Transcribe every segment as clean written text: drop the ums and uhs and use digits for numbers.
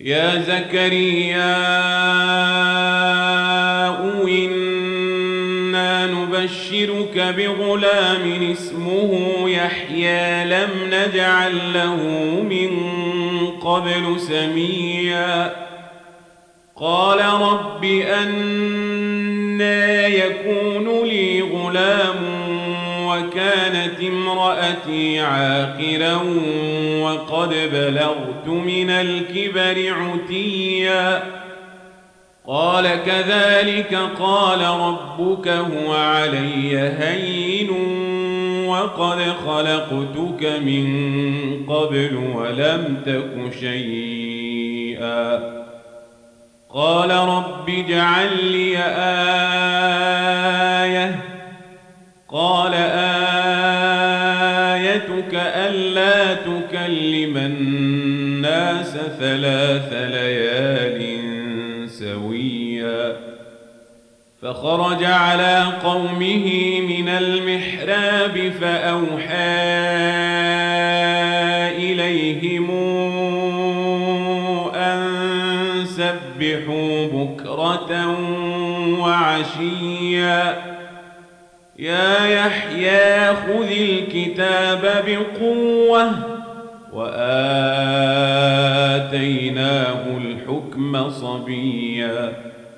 يا زكريا إنا نبشرك بغلام اسمه يحيى لم نجعل له من قبل سميا قال رب أنى يكون لي غلام وكانت امرأتي عاقرا وقد بلغت من الكبر عتيا قال كذلك قال ربك هو علي هين وقد خلقتك من قبل ولم تك شيئا قال رب اجعل لي آية قال آيتك ألا تكلم الناس 3 ليال سويا فخرج على قومه من المحراب فأوحى إليهم أن سبحوا بكرة وعشيا يا يحيى خذ الكتاب بقوة وآتيناه الحكم صبيا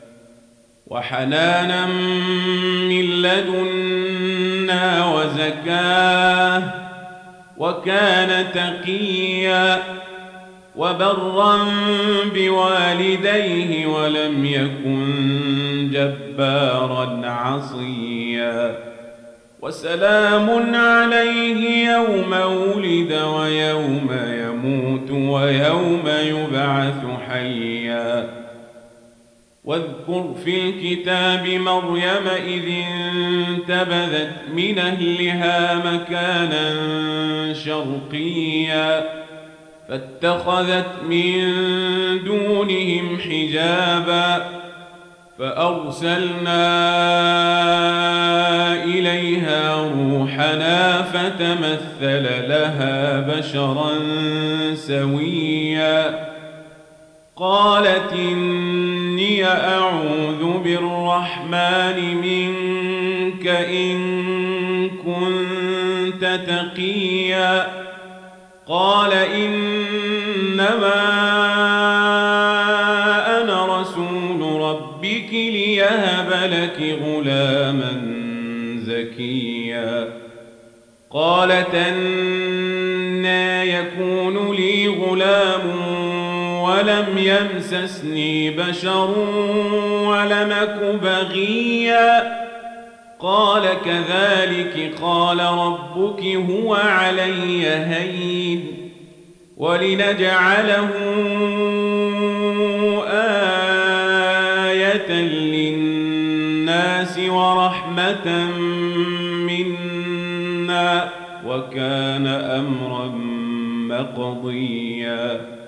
وحنانا من لدنا وزكاة وكان تقيا وبرا بوالديه ولم يكن جبارا عصيا وسلام عليه يوم ولد ويوم يموت ويوم يبعث حيا واذكر في الكتاب مريم إذ انتبذت من أهلها مكانا شرقيا فاتخذت من دونهم حجابا فأرسلنا إليها روحنا فتمثل لها بشرا سويا قالت إني أعوذ بالرحمن منك إن كنت تقيا قال إنما أنا رسول ربك ليهب لك غلاما زكيا قالت أنى يكون لي غلام ولم يمسسني بشر ولم أك بغيا قال كذلك قال ربك هو علي هين ولنجعله آية للناس ورحمة منا وكان أمرا مقضيا